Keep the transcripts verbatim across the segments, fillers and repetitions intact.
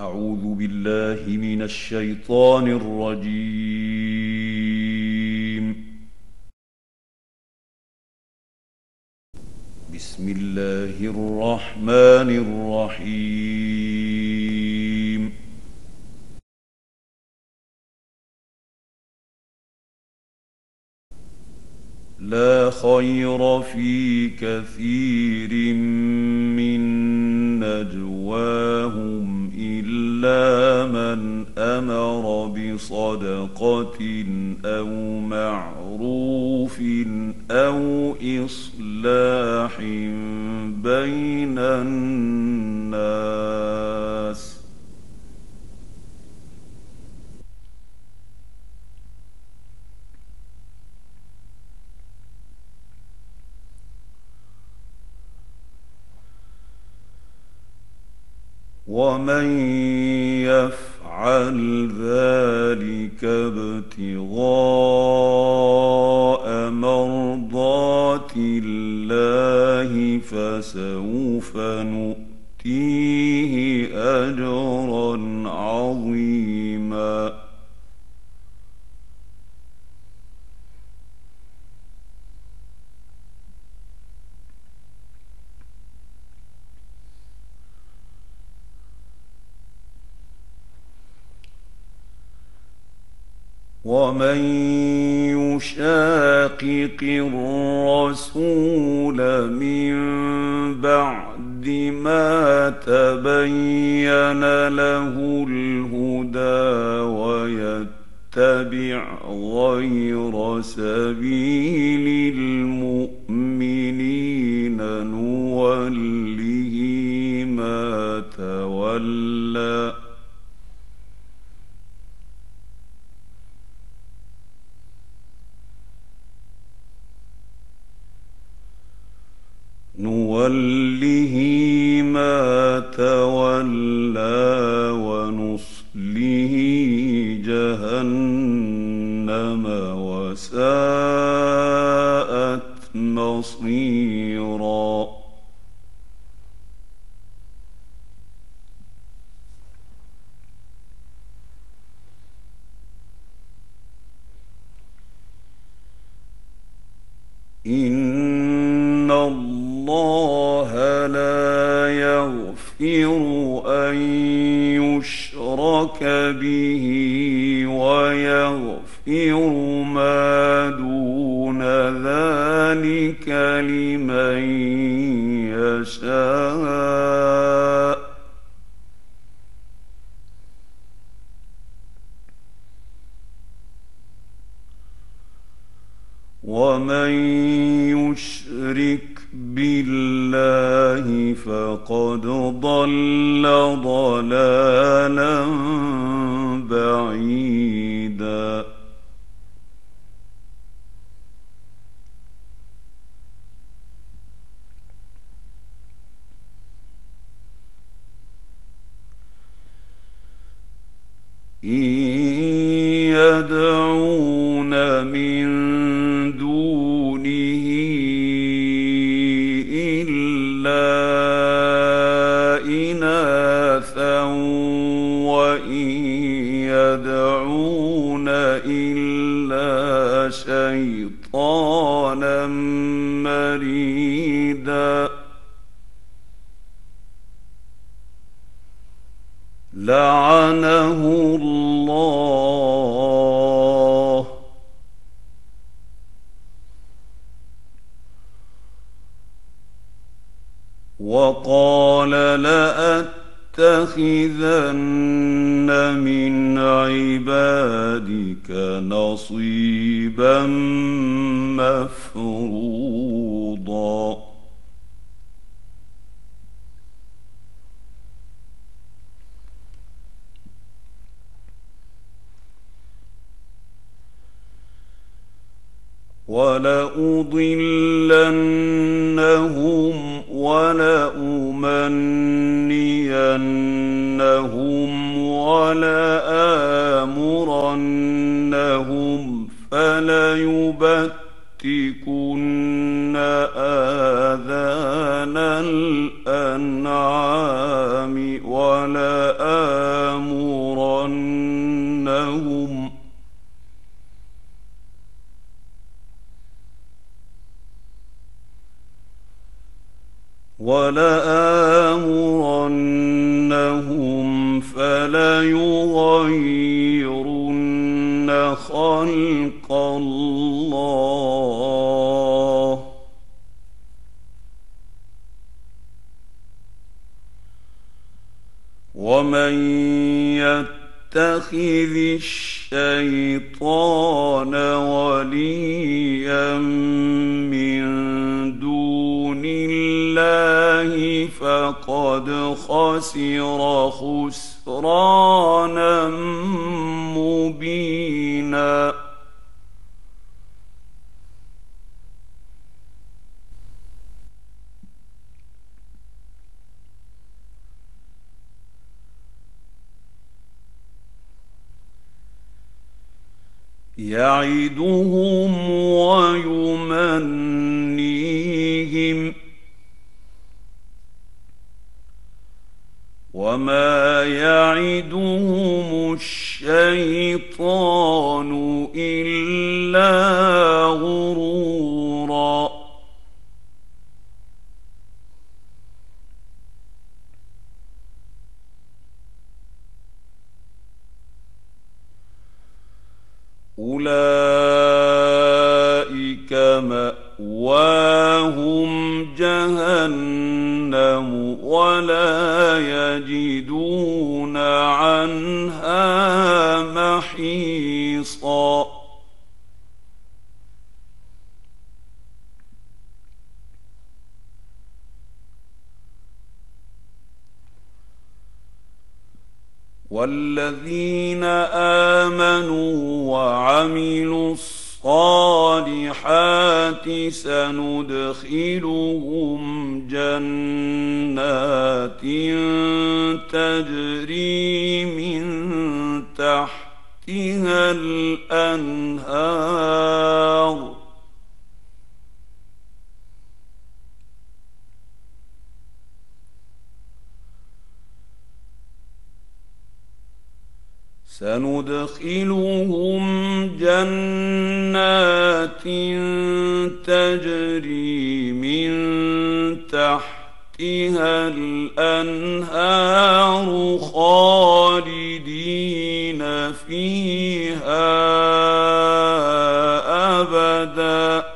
أعوذ بالله من الشيطان الرجيم. بسم الله الرحمن الرحيم. لا خير في كثير من نجواهم إلا من أمر بصدقة أو معروف أو إصلاح بين الناس. ومن يفعل ذلك ابتغاء مرضات الله فسوف نؤتيه أجرا عظيما. ومن يشاقق الرسول من بعد ما تبين له الهدى ويتبع غير سبيل المؤمنين نوله ما تولى نوله ما تولى ونصله جهنم وساءت مصيرا. إن الله لا يغفر أن يشرك به ويغفر ما دون ذلك لمن يشاء. ومن يشرك بالله فقد ضل ضلالا بعيدا. إن يدعون من دونه إلا إناثا وإن يدعون إلا شيطانا مريدا. لعنه الله وقال لأتخذن من عبادك نصيبا مفروضا. ولأضلنهم ولأمنينهم ولآمرنهم فليبتكن آذان الأنعام ولآمرنهم لآمرنهم فليغيرن خلق الله ومن يتخذ الشيطان وليا من دون الله فقد خسر خسرانا مبينا. يعدهم ويمنيهم وما يعدهم الشيطان إلا غرورا. أولئك مأواهم جهنم ولا يجدون عنها محيصا. والذين آمنوا وعملوا الصالحات سندخلهم جنات تجري من تحتها الأنهار سندخلهم جنات تجري من تحتها الأنهار خالدين فيها أبدا.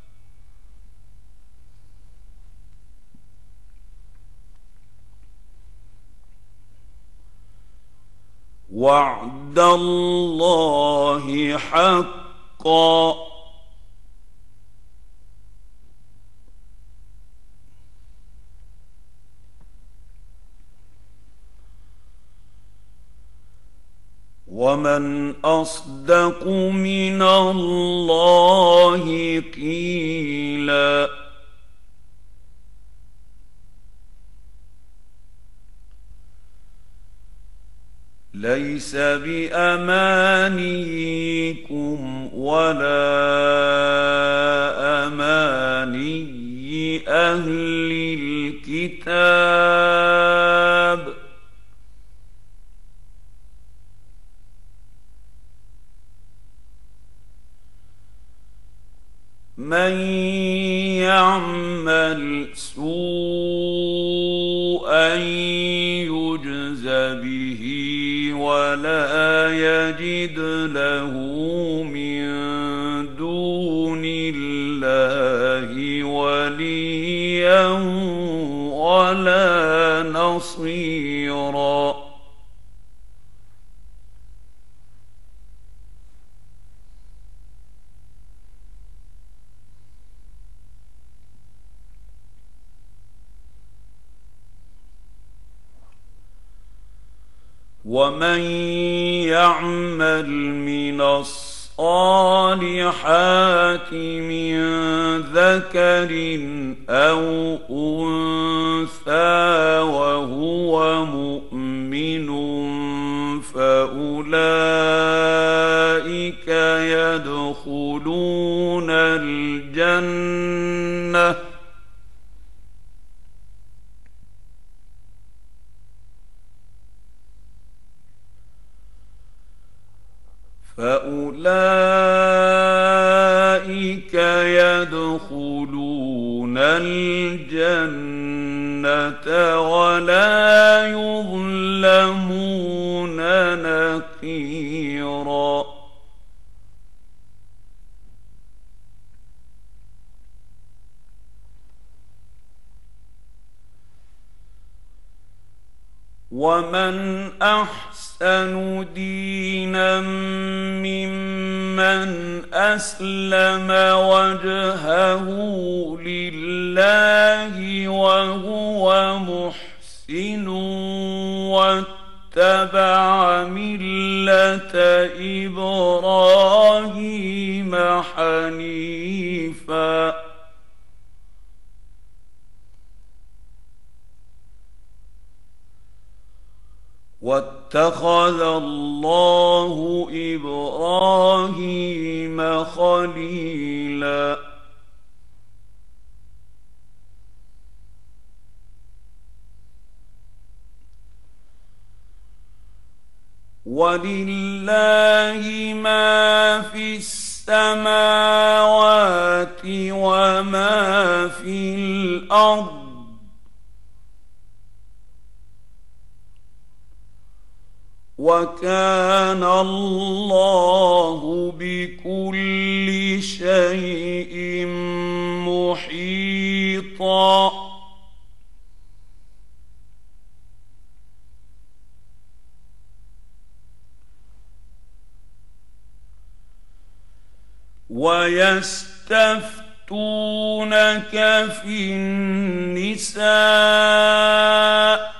وعد الله حقا ومن أصدق من الله قيلا. ليس بأمانيكم ولا أماني أهل الكتاب من يعمل سوءا يجز به ولا يجد له من دون الله وليا ولا نصيرا. ومن يعمل من الصالحات من ذكر أو أنثى وهو مؤمن فأولئك يدخلون الجنة فأولئك يدخلون الجنة ولا يظلمون نقيرا ومن أحسن دينا ممن أسلم وجهه لله وهو محسن واتبع ملة إبراهيم حنيفا واتخذ الله إبراهيم خليلا ولله ما في السماوات وما في الأرض وكان الله بكل شيء محيطا ويستفتونك في النساء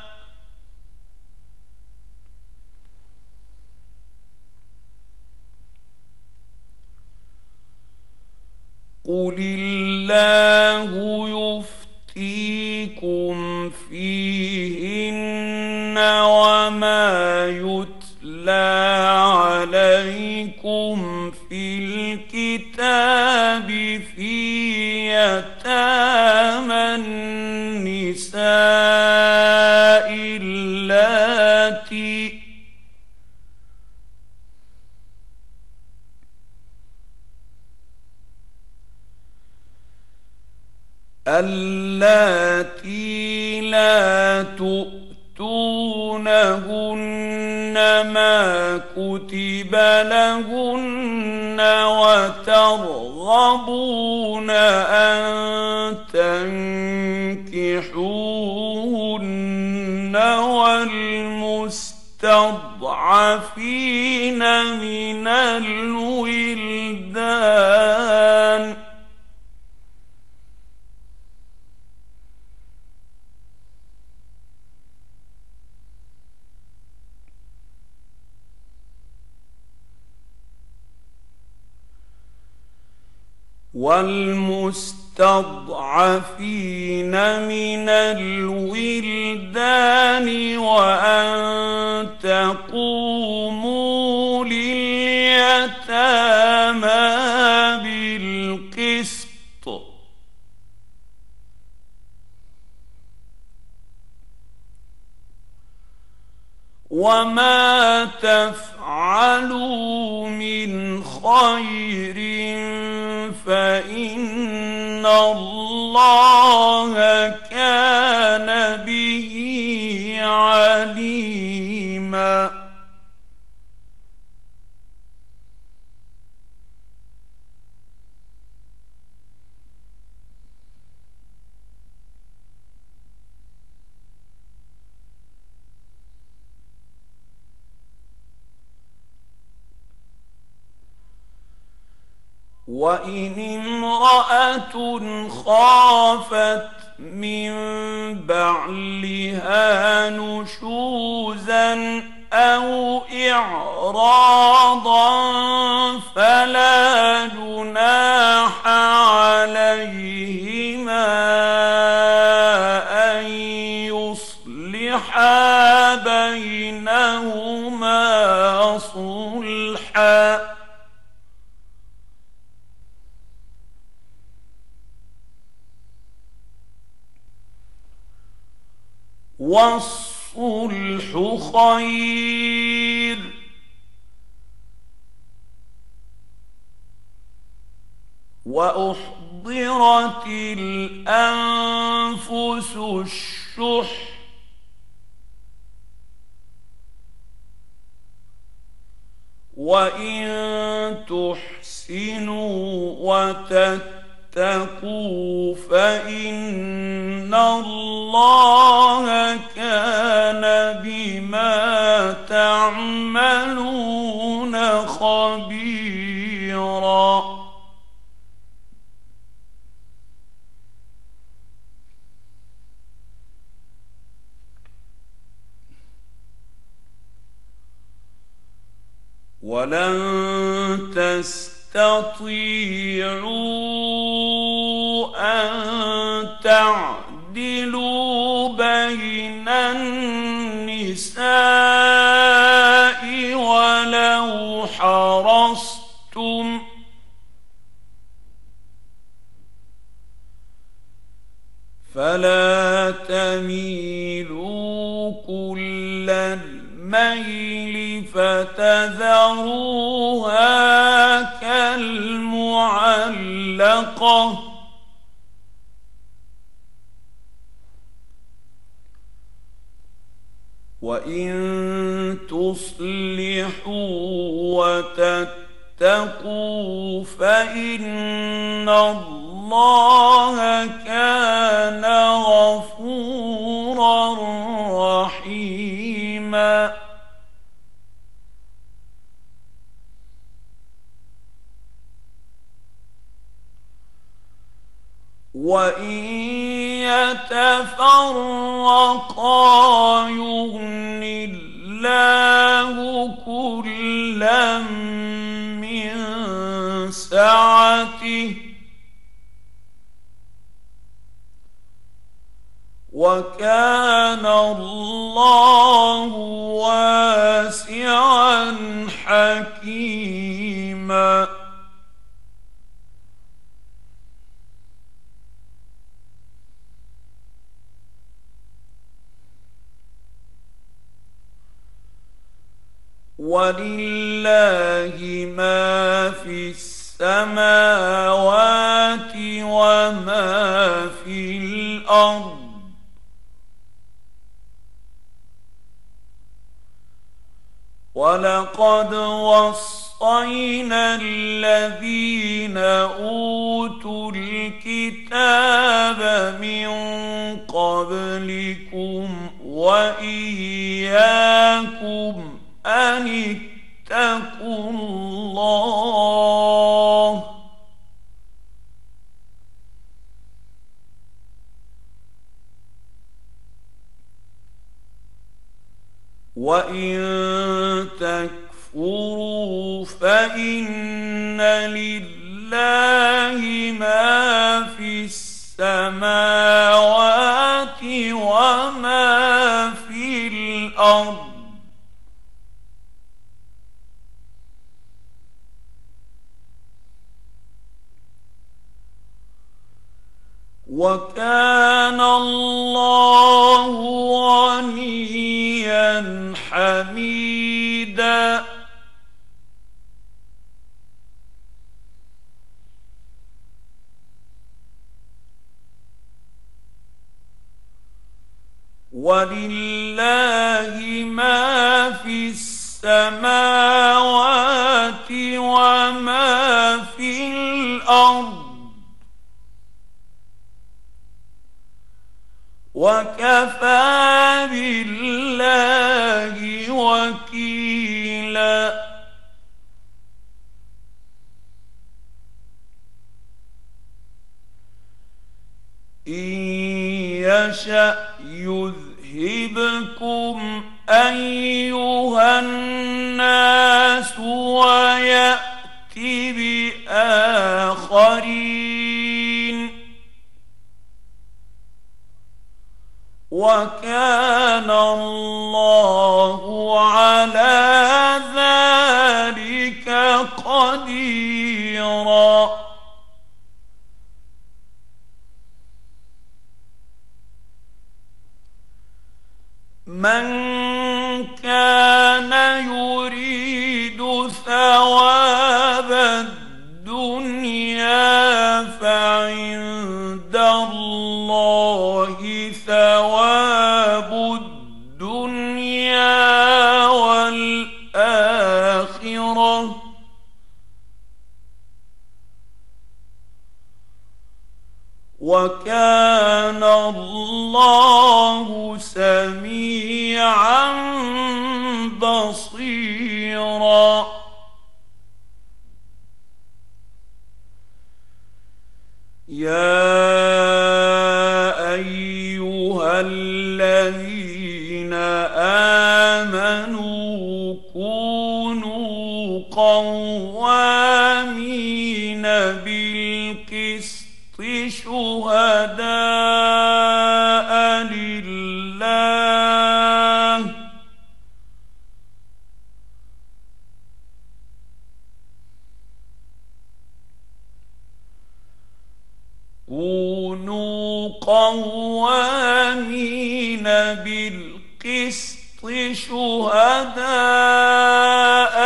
قل الله يفتيكم فيهن وما يتلى عليكم في الكتاب في يتامى النساء اللاتي اللاتي لا تؤتونهن ما كتب لهن وترغبون أن تنكحوهن والمستضعفين من الولدان والمستضعفين من الولدان وأن تقوموا لليتامى بالقسط وما تفعلوا من خير فإن الله كان به عليما وإن امرأة خافت من بعلها نشوزا أو إعراضا فلا جناح عليهما أن يصلحا بينهما صلحا والصلح خير وأحضرت الأنفس الشح وإن تحسنوا وتتقوا فإن الله كان بما تعملون خبيرا. ولن تستطيعوا أن تعدلوا بين النساء ولو حرصتم فلا تميلوا كل الميل فتذروها كالمعلقة وإن تصلحوا وتتقوا فإن الله كان غفورا رحيما. وإن يتفرقا يغن الله كلا من سعته وكان الله واسعا حكيما. ولله ما في السماوات وما في الأرض ولقد وصينا الذين أوتوا الكتاب من قبلكم وإياكم أن اتقوا الله وإن تكفروا فإن لله ما في السماوات وما في الأرض وكان الله غنيا حميدا. ولله ما في السماوات وما في الأرض وكفى بالله وكيلا. إن يشأ يذهبكم أيها الناس ويأت بآخرين وكان الله على ذلك قديرا. من كان يريد ثواب الدنيا فعند الله ثواب الدنيا والآخرة سميعا بصيرا يا أيها الذين آمنوا كونوا قوامين بالقسط شهداء لله كونوا قوامين بالقسط شهداء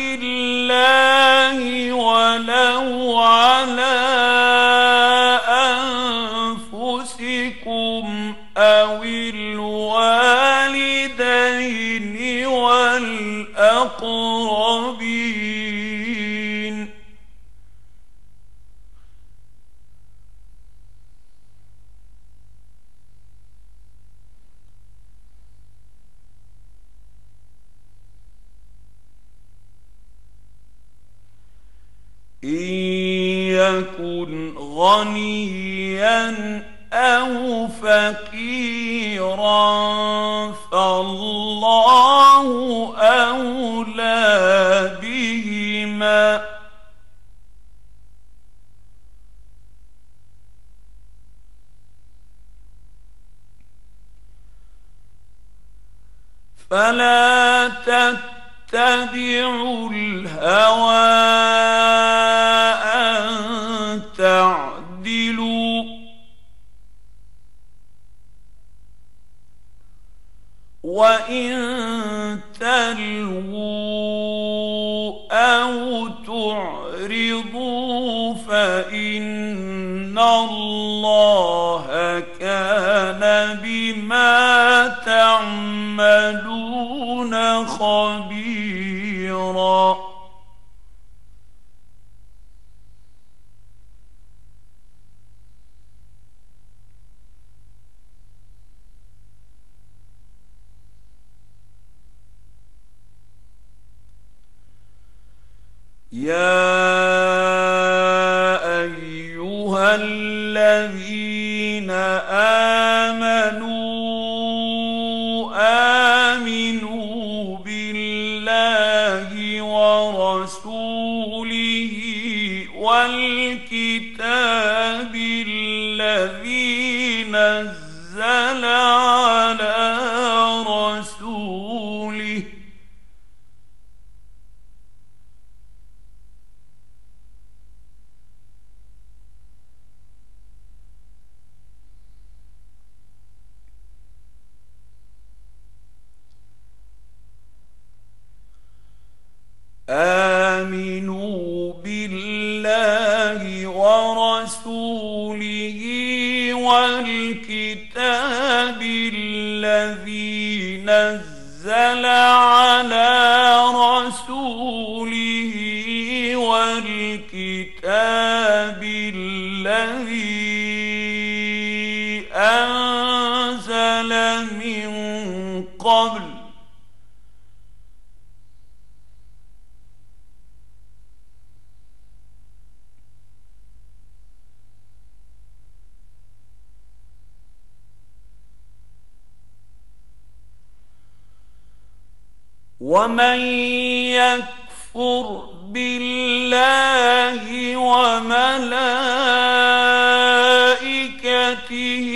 لله ولو على أنفسكم أو الوالدين والأقربين إن يكن غنيا أو فقيرا فالله أولى بهما فلا تتبعوا الهوى أن تعدلوا وإن تلووا أو تعرضوا فإن الله كان بما تعملون خبيرا يا أيها الذين آمنوا آمنوا بالله ورسوله والكتاب الذي نزل على رسوله آمنوا بالله ورسوله والكتاب الذي نزل على رسوله والكتاب الذي أنزل من قبل ومن يكفر بالله وملائكته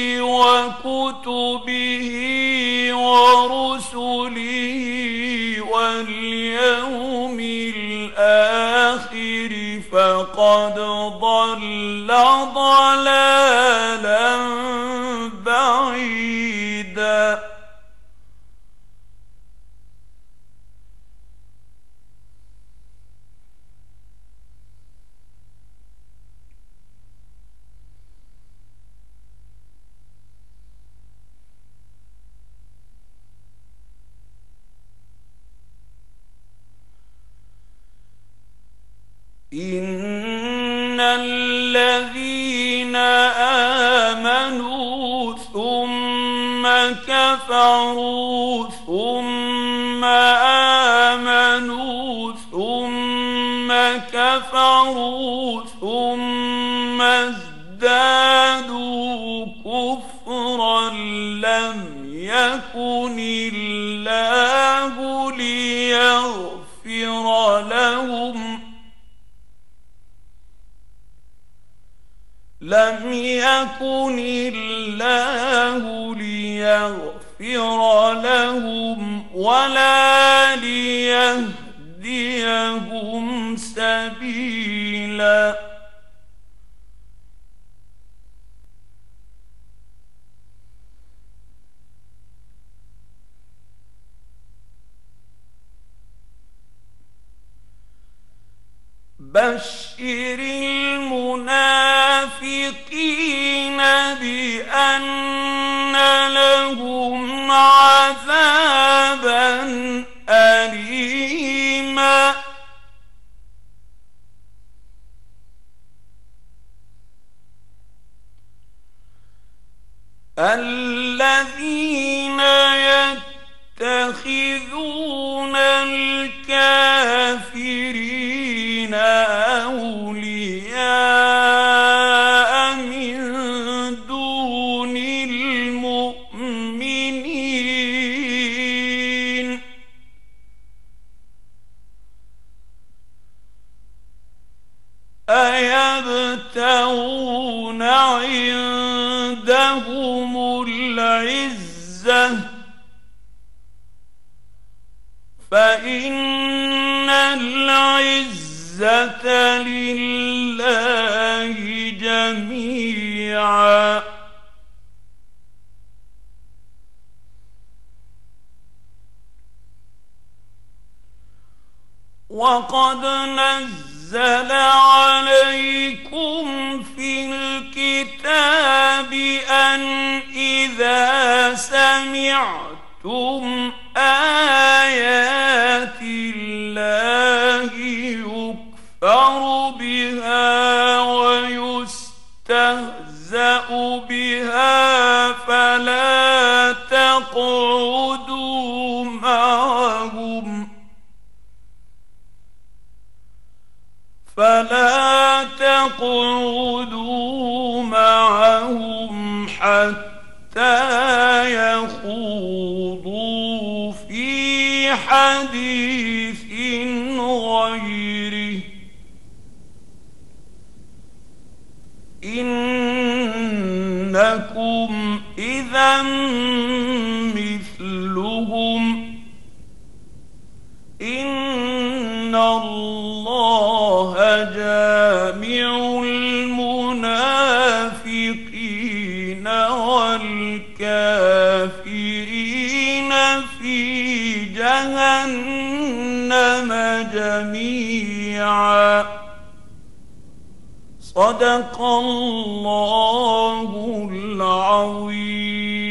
وكتبه ورسله واليوم الآخر فقد ضل ضلالا بعيدا إن الذين آمنوا ثم كفروا كفروا ثم آمنوا ثم كفروا ثم ازدادوا كفرا لم يكن الله ليغفر لهم لم يكن الله ليغفر لهم ولا ليهديهم سبيلا. بشر المنافقين بأن لهم عذابا أليما. الذين يتخذون الكافرين أولياء من دون المؤمنين أيبتغون عندهم العزة فإن العزة لله جميعا. وقد نزل عليكم في الكتاب أن إذا سمعتم آيات الله يكفر بها ويستهزأ بها فلا تقعدوا معهم فلا تقعدوا معهم حتى يخوضوا في حديث غيره إنكم إذا مثلهم إن الله جامع المنافقين والكافرين في جهنم جميعا. صدق الله العظيم.